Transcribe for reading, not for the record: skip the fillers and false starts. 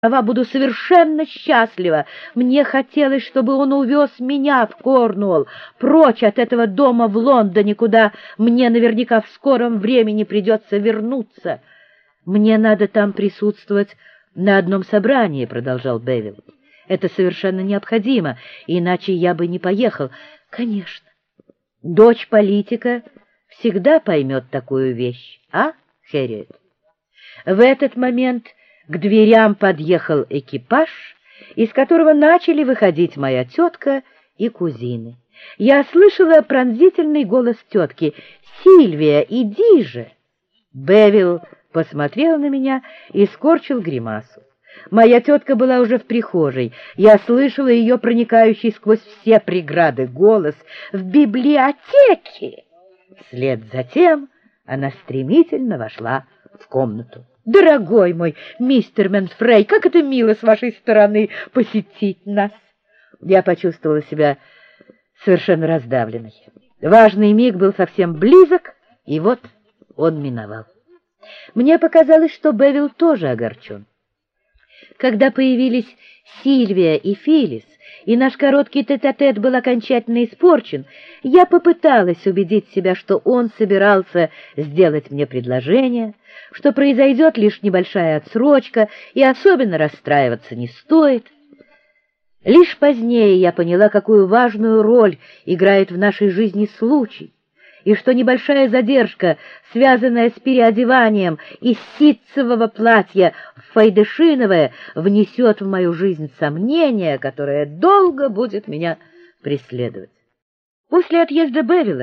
буду совершенно счастлива. Мне хотелось, чтобы он увез меня в Корнуолл, прочь от этого дома в Лондоне, куда мне наверняка в скором времени придется вернуться. Мне надо там присутствовать на одном собрании, — продолжал Бевилл. Это совершенно необходимо, иначе я бы не поехал. Конечно, дочь политика всегда поймет такую вещь, а, Хэрриет? В этот момент к дверям подъехал экипаж, из которого начали выходить моя тетка и кузины. Я слышала пронзительный голос тетки: «Сильвия, иди же!» Бевилл посмотрел на меня и скорчил гримасу. Моя тетка была уже в прихожей. Я слышала ее проникающий сквозь все преграды голос: «В библиотеке!» Вслед за тем она стремительно вошла в комнату. «Дорогой мой мистер Менфрей, как это мило с вашей стороны посетить нас!» Я почувствовала себя совершенно раздавленной. Важный миг был совсем близок, и вот он миновал. Мне показалось, что Бевилл тоже огорчен. Когда появились Сильвия и Филлис, и наш короткий тет-а-тет был окончательно испорчен, я попыталась убедить себя, что он собирался сделать мне предложение, что произойдет лишь небольшая отсрочка, и особенно расстраиваться не стоит. Лишь позднее я поняла, какую важную роль играет в нашей жизни случай, и что небольшая задержка, связанная с переодеванием из ситцевого платья в файдешиновое, внесет в мою жизнь сомнение, которое долго будет меня преследовать. После отъезда Бевилла